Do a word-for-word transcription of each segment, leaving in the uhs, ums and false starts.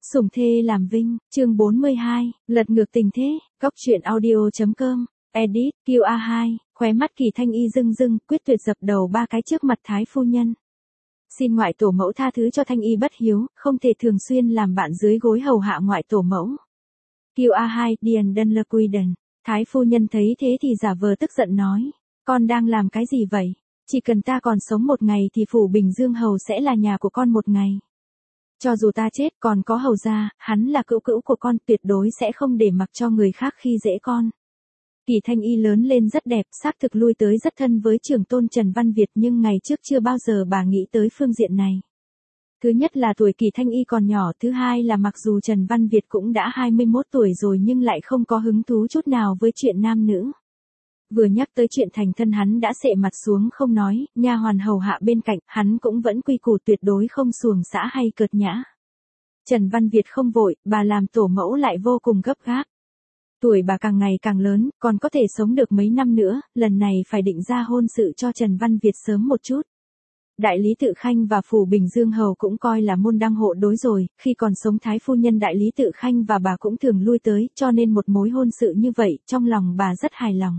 Sủng thê làm vinh, chương bốn mươi hai, lật ngược tình thế, góc truyện audio chấm com, edit, quy a hai, khóe mắt Kỳ Thanh Y rưng rưng, quyết tuyệt dập đầu ba cái trước mặt Thái phu nhân. Xin ngoại tổ mẫu tha thứ cho Thanh Y bất hiếu, không thể thường xuyên làm bạn dưới gối hầu hạ ngoại tổ mẫu. quy a hai, Điền Đân Lơ Quy Đần. Thái phu nhân thấy thế thì giả vờ tức giận nói, con đang làm cái gì vậy? Chỉ cần ta còn sống một ngày thì phủ Bình Dương Hầu sẽ là nhà của con một ngày. Cho dù ta chết còn có hầu gia, hắn là cữu cữu của con, tuyệt đối sẽ không để mặc cho người khác khi dễ con. Kỳ Thanh Y lớn lên rất đẹp, xác thực lui tới rất thân với trưởng tôn Trần Văn Việt, nhưng ngày trước chưa bao giờ bà nghĩ tới phương diện này. Thứ nhất là tuổi Kỳ Thanh Y còn nhỏ, thứ hai là mặc dù Trần Văn Việt cũng đã hai mươi mốt tuổi rồi nhưng lại không có hứng thú chút nào với chuyện nam nữ. Vừa nhắc tới chuyện thành thân hắn đã sệ mặt xuống không nói, nha hoàn hầu hạ bên cạnh, hắn cũng vẫn quy củ tuyệt đối không xuồng xã hay cợt nhã. Trần Văn Việt không vội, bà làm tổ mẫu lại vô cùng gấp gáp. Tuổi bà càng ngày càng lớn, còn có thể sống được mấy năm nữa, lần này phải định ra hôn sự cho Trần Văn Việt sớm một chút. Đại lý Tự Khanh và phủ Bình Dương Hầu cũng coi là môn đăng hộ đối rồi, khi còn sống Thái phu nhân Đại lý Tự Khanh và bà cũng thường lui tới, cho nên một mối hôn sự như vậy, trong lòng bà rất hài lòng.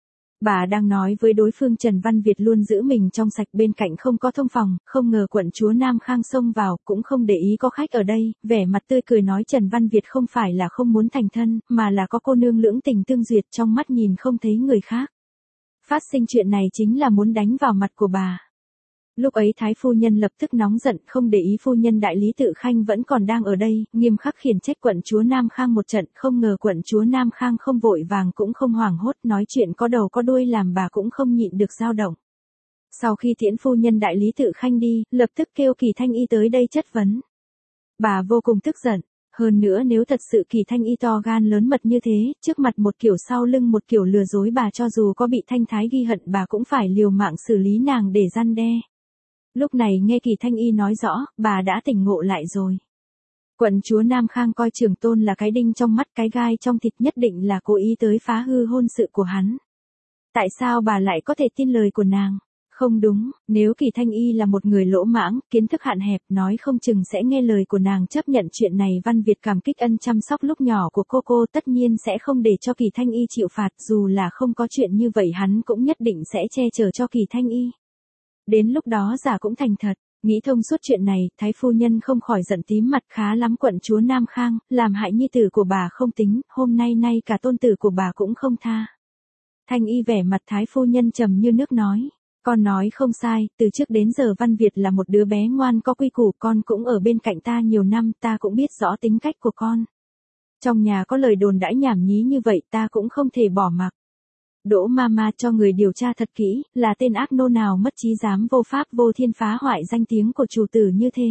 Bà đang nói với đối phương Trần Văn Việt luôn giữ mình trong sạch, bên cạnh không có thông phòng, không ngờ quận chúa Nam Khang xông vào, cũng không để ý có khách ở đây, vẻ mặt tươi cười nói Trần Văn Việt không phải là không muốn thành thân, mà là có cô nương lưỡng tình tương duyệt, trong mắt nhìn không thấy người khác. Phát sinh chuyện này chính là muốn đánh vào mặt của bà. Lúc ấy Thái phu nhân lập tức nóng giận, không để ý phu nhân Đại lý Tự Khanh vẫn còn đang ở đây, nghiêm khắc khiển trách quận chúa Nam Khang một trận, không ngờ quận chúa Nam Khang không vội vàng cũng không hoảng hốt, nói chuyện có đầu có đuôi làm bà cũng không nhịn được dao động. Sau khi tiễn phu nhân Đại lý Tự Khanh đi, lập tức kêu Kỳ Thanh Y tới đây chất vấn. Bà vô cùng tức giận, hơn nữa nếu thật sự Kỳ Thanh Y to gan lớn mật như thế, trước mặt một kiểu sau lưng một kiểu lừa dối bà, cho dù có bị Thanh Thái ghi hận bà cũng phải liều mạng xử lý nàng để răn đe. Lúc này nghe Kỳ Thanh Y nói rõ, bà đã tỉnh ngộ lại rồi. Quận chúa Nam Khang coi trưởng tôn là cái đinh trong mắt, cái gai trong thịt, nhất định là cố ý tới phá hư hôn sự của hắn. Tại sao bà lại có thể tin lời của nàng? Không đúng, nếu Kỳ Thanh Y là một người lỗ mãng, kiến thức hạn hẹp, nói không chừng sẽ nghe lời của nàng chấp nhận chuyện này. Văn Việt cảm kích ân chăm sóc lúc nhỏ của cô cô, tất nhiên sẽ không để cho Kỳ Thanh Y chịu phạt, dù là không có chuyện như vậy hắn cũng nhất định sẽ che chở cho Kỳ Thanh Y. Đến lúc đó giả cũng thành thật. Nghĩ thông suốt chuyện này, Thái phu nhân không khỏi giận tím mặt, khá lắm quận chúa Nam Khang, làm hại nhi tử của bà không tính, hôm nay nay cả tôn tử của bà cũng không tha. Thanh Y vẻ mặt Thái phu nhân trầm như nước nói, con nói không sai, từ trước đến giờ Văn Việt là một đứa bé ngoan có quy củ, con cũng ở bên cạnh ta nhiều năm, ta cũng biết rõ tính cách của con. Trong nhà có lời đồn đãi nhảm nhí như vậy ta cũng không thể bỏ mặc. Đỗ Mama cho người điều tra thật kỹ, là tên ác nô nào mất trí dám vô pháp vô thiên phá hoại danh tiếng của chủ tử như thế.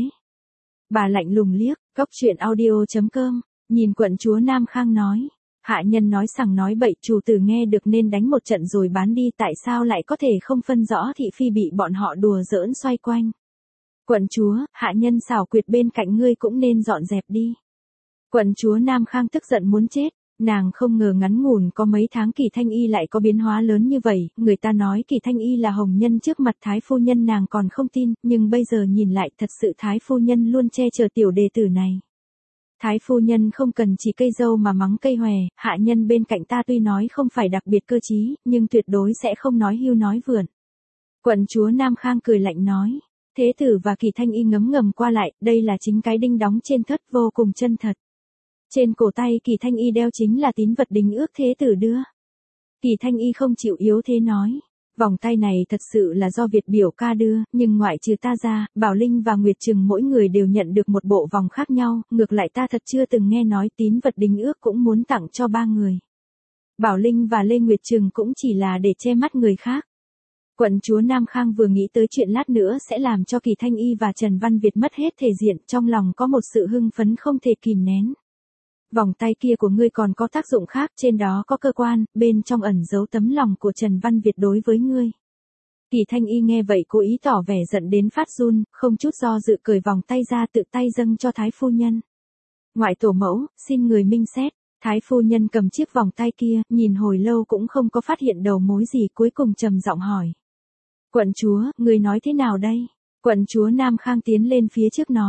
Bà lạnh lùng liếc, góc truyện audio chấm com, nhìn quận chúa Nam Khang nói, hạ nhân nói sằng nói bậy, chủ tử nghe được nên đánh một trận rồi bán đi, tại sao lại có thể không phân rõ thị phi bị bọn họ đùa giỡn xoay quanh. Quận chúa, hạ nhân xảo quyệt bên cạnh ngươi cũng nên dọn dẹp đi. Quận chúa Nam Khang tức giận muốn chết. Nàng không ngờ ngắn ngủn có mấy tháng Kỳ Thanh Y lại có biến hóa lớn như vậy, người ta nói Kỳ Thanh Y là hồng nhân trước mặt Thái phu nhân nàng còn không tin, nhưng bây giờ nhìn lại thật sự Thái phu nhân luôn che chở tiểu đệ tử này. Thái phu nhân không cần chỉ cây dâu mà mắng cây hòe, hạ nhân bên cạnh ta tuy nói không phải đặc biệt cơ trí, nhưng tuyệt đối sẽ không nói hưu nói vượn. Quận chúa Nam Khang cười lạnh nói, thế tử và Kỳ Thanh Y ngấm ngầm qua lại, đây là chính cái đinh đóng trên thất vô cùng chân thật. Trên cổ tay Kỳ Thanh Y đeo chính là tín vật đính ước thế tử đưa. Kỳ Thanh Y không chịu yếu thế nói, vòng tay này thật sự là do Việt biểu ca đưa, nhưng ngoại trừ ta ra, Bảo Linh và Nguyệt Trừng mỗi người đều nhận được một bộ vòng khác nhau, ngược lại ta thật chưa từng nghe nói tín vật đính ước cũng muốn tặng cho ba người. Bảo Linh và Lê Nguyệt Trừng cũng chỉ là để che mắt người khác. Quận chúa Nam Khang vừa nghĩ tới chuyện lát nữa sẽ làm cho Kỳ Thanh Y và Trần Văn Việt mất hết thể diện, trong lòng có một sự hưng phấn không thể kìm nén. Vòng tay kia của ngươi còn có tác dụng khác, trên đó có cơ quan, bên trong ẩn giấu tấm lòng của Trần Văn Việt đối với ngươi. Kỳ Thanh Y nghe vậy cố ý tỏ vẻ giận đến phát run, không chút do dự cởi vòng tay ra tự tay dâng cho Thái phu nhân. Ngoại tổ mẫu, xin người minh xét. Thái phu nhân cầm chiếc vòng tay kia, nhìn hồi lâu cũng không có phát hiện đầu mối gì, cuối cùng trầm giọng hỏi. Quận chúa, người nói thế nào đây? Quận chúa Nam Khang tiến lên phía trước nói.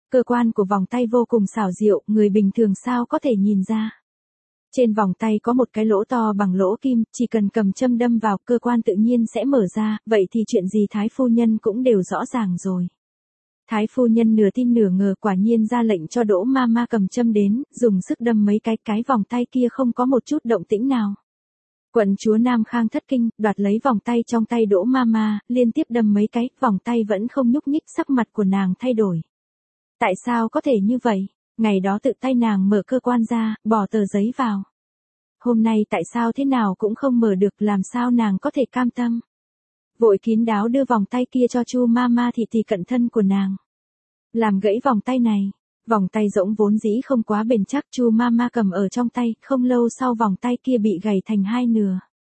Cơ quan của vòng tay vô cùng xảo diệu, người bình thường sao có thể nhìn ra. Trên vòng tay có một cái lỗ to bằng lỗ kim, chỉ cần cầm châm đâm vào, cơ quan tự nhiên sẽ mở ra, vậy thì chuyện gì Thái phu nhân cũng đều rõ ràng rồi. Thái phu nhân nửa tin nửa ngờ, quả nhiên ra lệnh cho Đỗ ma ma cầm châm đến, dùng sức đâm mấy cái, cái vòng tay kia không có một chút động tĩnh nào. Quận chúa Nam Khang thất kinh, đoạt lấy vòng tay trong tay Đỗ ma ma, liên tiếp đâm mấy cái, vòng tay vẫn không nhúc nhích, sắc mặt của nàng thay đổi. Tại sao có thể như vậy? Ngày đó tự tay nàng mở cơ quan ra, bỏ tờ giấy vào. Hôm nay tại sao thế nào cũng không mở được, làm sao nàng có thể cam tâm? Vội kín đáo đưa vòng tay kia cho Chu ma ma thì thì cận thân của nàng. Làm gãy vòng tay này. Vòng tay rỗng vốn dĩ không quá bền chắc, Chu ma ma cầm ở trong tay, không lâu sau vòng tay kia bị gãy thành hai nửa.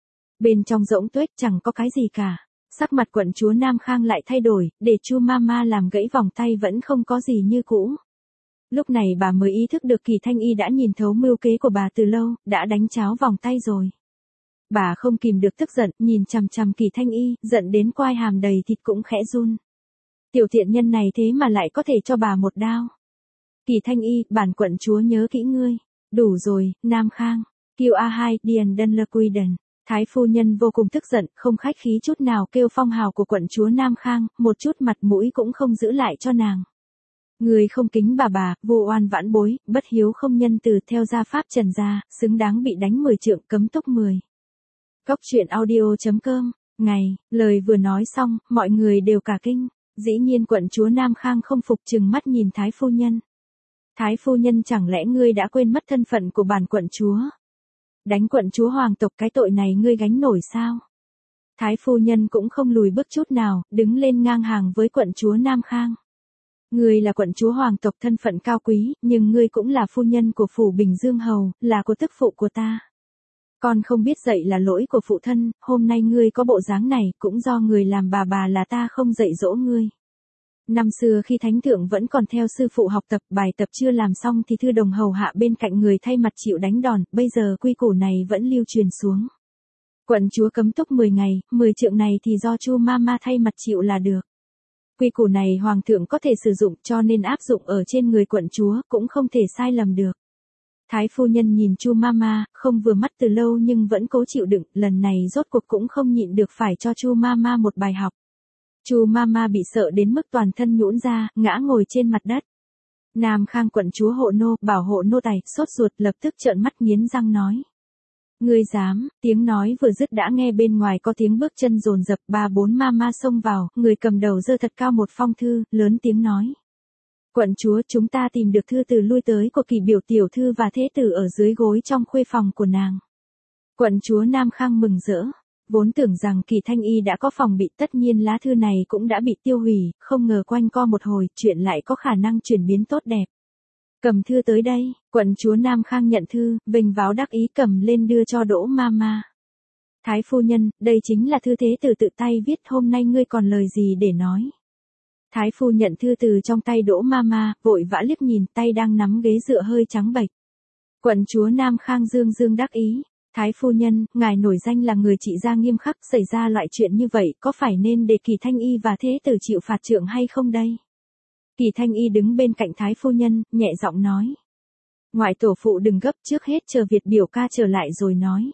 Bên trong rỗng tuếch chẳng có cái gì cả. Sắc mặt quận chúa Nam Khang lại thay đổi, để Chu ma ma làm gãy vòng tay vẫn không có gì như cũ. Lúc này bà mới ý thức được Kỳ Thanh Y đã nhìn thấu mưu kế của bà từ lâu, đã đánh cháo vòng tay rồi. Bà không kìm được tức giận, nhìn chằm chằm Kỳ Thanh Y, giận đến quai hàm đầy thịt cũng khẽ run. Tiểu thiện nhân này thế mà lại có thể cho bà một đao. Kỳ Thanh Y, bản quận chúa nhớ kỹ ngươi. Đủ rồi, Nam Khang. Kiều A hai, Điền Đân Lơ Quy Đần. Thái phu nhân vô cùng tức giận, không khách khí chút nào kêu phong hào của quận chúa Nam Khang, một chút mặt mũi cũng không giữ lại cho nàng. Người không kính bà bà, vô oan vãn bối, bất hiếu không nhân từ, theo gia pháp trần gia, xứng đáng bị đánh mười trượng, cấm túc mười. Cóc truyện audio chấm com. Ngày, lời vừa nói xong, mọi người đều cả kinh. Dĩ nhiên quận chúa Nam Khang không phục, chừng mắt nhìn Thái phu nhân. Thái phu nhân, chẳng lẽ ngươi đã quên mất thân phận của bản quận chúa? Đánh quận chúa hoàng tộc, cái tội này ngươi gánh nổi sao? Thái phu nhân cũng không lùi bước chút nào, đứng lên ngang hàng với quận chúa Nam Khang. Ngươi là quận chúa hoàng tộc thân phận cao quý, nhưng ngươi cũng là phu nhân của phủ Bình Dương Hầu, là của tức phụ của ta. Con không biết dạy là lỗi của phụ thân, hôm nay ngươi có bộ dáng này, cũng do người làm bà bà là ta không dạy dỗ ngươi. Năm xưa khi thánh thượng vẫn còn theo sư phụ học tập, bài tập chưa làm xong thì thư đồng hầu hạ bên cạnh người thay mặt chịu đánh đòn, bây giờ quy củ này vẫn lưu truyền xuống. Quận chúa cấm túc mười ngày, mười trượng này thì do Chu ma ma thay mặt chịu là được. Quy củ này hoàng thượng có thể sử dụng, cho nên áp dụng ở trên người quận chúa, cũng không thể sai lầm được. Thái phu nhân nhìn Chu ma ma, không vừa mắt từ lâu nhưng vẫn cố chịu đựng, lần này rốt cuộc cũng không nhịn được phải cho Chu ma ma một bài học. Chu ma ma bị sợ đến mức toàn thân nhũn ra, ngã ngồi trên mặt đất. Nam Khang quận chúa hộ nô, bảo hộ nô tài, sốt ruột lập tức trợn mắt nghiến răng nói. Ngươi dám, tiếng nói vừa dứt đã nghe bên ngoài có tiếng bước chân dồn dập, ba bốn ma ma xông vào, người cầm đầu giơ thật cao một phong thư, lớn tiếng nói. Quận chúa, chúng ta tìm được thư từ lui tới của Kỳ biểu tiểu thư và thế tử ở dưới gối trong khuê phòng của nàng. Quận chúa Nam Khang mừng rỡ. Vốn tưởng rằng Kỳ Thanh Y đã có phòng bị, tất nhiên lá thư này cũng đã bị tiêu hủy, không ngờ quanh co một hồi, chuyện lại có khả năng chuyển biến tốt đẹp. Cầm thư tới đây, quận chúa Nam Khang nhận thư, vênh váo đắc ý cầm lên đưa cho Đỗ ma ma. Thái phu nhân, đây chính là thư thế tử tự tay viết, hôm nay ngươi còn lời gì để nói. Thái phu nhận thư từ trong tay Đỗ ma ma, vội vã liếc nhìn, tay đang nắm ghế dựa hơi trắng bệch. Quận chúa Nam Khang dương dương đắc ý. Thái phu nhân, ngài nổi danh là người trị gia nghiêm khắc, xảy ra loại chuyện như vậy, có phải nên để Kỳ Thanh Y và thế tử chịu phạt trượng hay không đây? Kỳ Thanh Y đứng bên cạnh Thái phu nhân, nhẹ giọng nói. Ngoại tổ phụ đừng gấp, trước hết chờ Việt biểu ca trở lại rồi nói.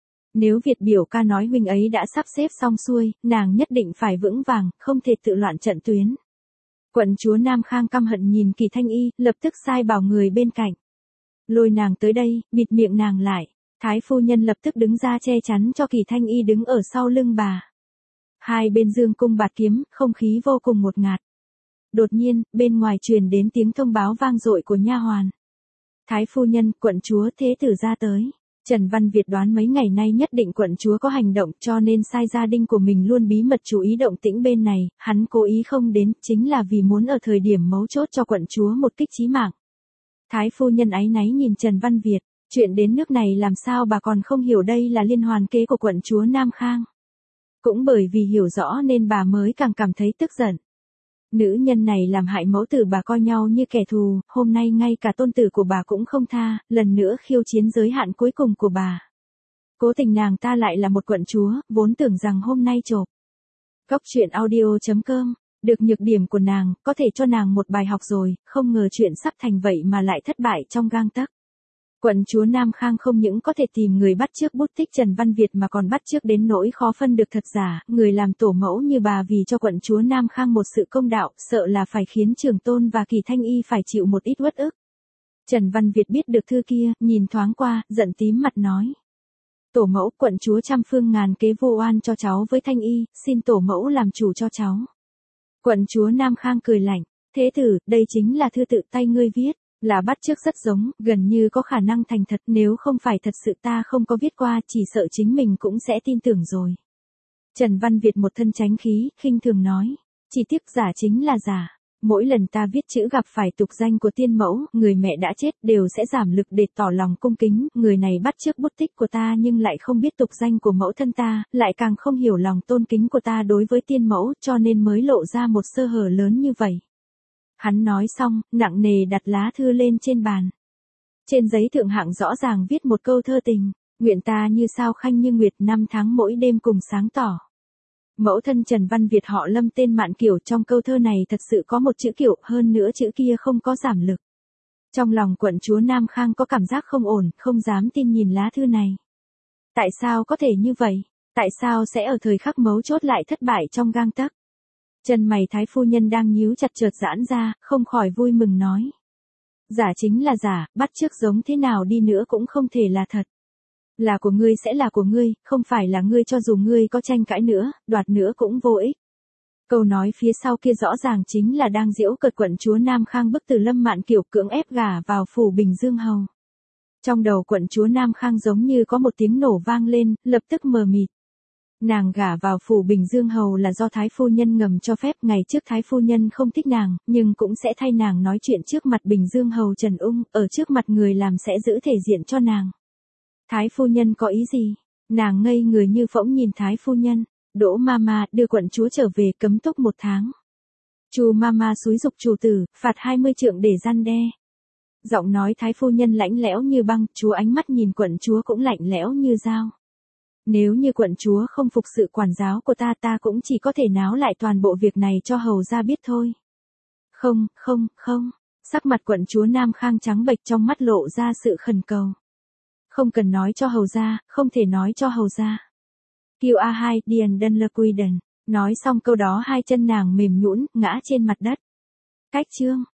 Nếu Việt biểu ca nói huynh ấy đã sắp xếp xong xuôi, nàng nhất định phải vững vàng, không thể tự loạn trận tuyến. Quận chúa Nam Khang căm hận nhìn Kỳ Thanh Y, lập tức sai bảo người bên cạnh. Lôi nàng tới đây, bịt miệng nàng lại. Thái phu nhân lập tức đứng ra che chắn cho Kỳ Thanh Y đứng ở sau lưng bà. Hai bên dương cung bạt kiếm, không khí vô cùng ngột ngạt. Đột nhiên, bên ngoài truyền đến tiếng thông báo vang dội của nha hoàn. Thái phu nhân, quận chúa thế tử ra tới. Trần Văn Việt đoán mấy ngày nay nhất định quận chúa có hành động, cho nên sai gia đình của mình luôn bí mật chú ý động tĩnh bên này, hắn cố ý không đến, chính là vì muốn ở thời điểm mấu chốt cho quận chúa một kích chí mạng. Thái phu nhân áy náy nhìn Trần Văn Việt. Chuyện đến nước này làm sao bà còn không hiểu đây là liên hoàn kế của quận chúa Nam Khang. Cũng bởi vì hiểu rõ nên bà mới càng cảm thấy tức giận. Nữ nhân này làm hại mẫu tử bà coi nhau như kẻ thù, hôm nay ngay cả tôn tử của bà cũng không tha, lần nữa khiêu chiến giới hạn cuối cùng của bà. Cố tình nàng ta lại là một quận chúa, vốn tưởng rằng hôm nay chộp. Cóc truyện audio chấm com Được nhược điểm của nàng, có thể cho nàng một bài học rồi, không ngờ chuyện sắp thành vậy mà lại thất bại trong gang tấc. Quận chúa Nam Khang không những có thể tìm người bắt chước bút tích Trần Văn Việt mà còn bắt chước đến nỗi khó phân được thật giả, người làm tổ mẫu như bà vì cho quận chúa Nam Khang một sự công đạo, sợ là phải khiến Trường Tôn và Kỳ Thanh Y phải chịu một ít uất ức. Trần Văn Việt biết được thư kia, nhìn thoáng qua, giận tím mặt nói. Tổ mẫu, quận chúa trăm phương ngàn kế vô oan cho cháu với Thanh Y, xin tổ mẫu làm chủ cho cháu. Quận chúa Nam Khang cười lạnh, thế tử, đây chính là thư tự tay ngươi viết, là bắt chước rất giống, gần như có khả năng thành thật, nếu không phải thật sự ta không có viết qua, chỉ sợ chính mình cũng sẽ tin tưởng rồi. Trần Văn Việt một thân chánh khí, khinh thường nói, chỉ tiếc giả chính là giả. Mỗi lần ta viết chữ gặp phải tục danh của tiên mẫu, người mẹ đã chết đều sẽ giảm lực để tỏ lòng cung kính, người này bắt chước bút tích của ta nhưng lại không biết tục danh của mẫu thân ta, lại càng không hiểu lòng tôn kính của ta đối với tiên mẫu, cho nên mới lộ ra một sơ hở lớn như vậy. Hắn nói xong, nặng nề đặt lá thư lên trên bàn. Trên giấy thượng hạng rõ ràng viết một câu thơ tình, nguyện ta như sao khanh như nguyệt, năm tháng mỗi đêm cùng sáng tỏ. Mẫu thân Trần Văn Việt họ Lâm tên Mạn Kiểu, trong câu thơ này thật sự có một chữ Kiểu, hơn nữa chữ kia không có giảm lực. Trong lòng quận chúa Nam Khang có cảm giác không ổn, không dám tin nhìn lá thư này. Tại sao có thể như vậy? Tại sao sẽ ở thời khắc mấu chốt lại thất bại trong gang tấc? Chân mày thái phu nhân đang nhíu chặt chợt giãn ra, không khỏi vui mừng nói. Giả chính là giả, bắt chước giống thế nào đi nữa cũng không thể là thật. Là của ngươi sẽ là của ngươi, không phải là ngươi, cho dù ngươi có tranh cãi nữa, đoạt nữa cũng vô ích. Câu nói phía sau kia rõ ràng chính là đang giễu cợt quận chúa Nam Khang bức từ Lâm Mạn Kiểu cưỡng ép gả vào phủ Bình Dương Hầu. Trong đầu quận chúa Nam Khang giống như có một tiếng nổ vang lên, lập tức mờ mịt. Nàng gả vào phủ Bình Dương Hầu là do Thái Phu Nhân ngầm cho phép, ngày trước Thái Phu Nhân không thích nàng, nhưng cũng sẽ thay nàng nói chuyện trước mặt Bình Dương Hầu Trần Ung, ở trước mặt người làm sẽ giữ thể diện cho nàng. Thái Phu Nhân có ý gì? Nàng ngây người như phỗng nhìn Thái Phu Nhân. Đỗ Mama đưa quận chúa trở về, cấm túc một tháng. Chu Mama xúi giục chủ tử, phạt hai mươi trượng để răn đe. Giọng nói Thái Phu Nhân lạnh lẽo như băng, chúa ánh mắt nhìn quận chúa cũng lạnh lẽo như dao. Nếu như quận chúa không phục sự quản giáo của ta, ta cũng chỉ có thể náo lại toàn bộ việc này cho hầu ra biết thôi. Không, không, không. Sắc mặt quận chúa Nam Khang trắng bệch, trong mắt lộ ra sự khẩn cầu. Không cần nói cho hầu ra, không thể nói cho hầu ra. Kiều A hai, Điền Đân Lơ Quy Đần. Nói xong câu đó hai chân nàng mềm nhũn, ngã trên mặt đất. Cách chương.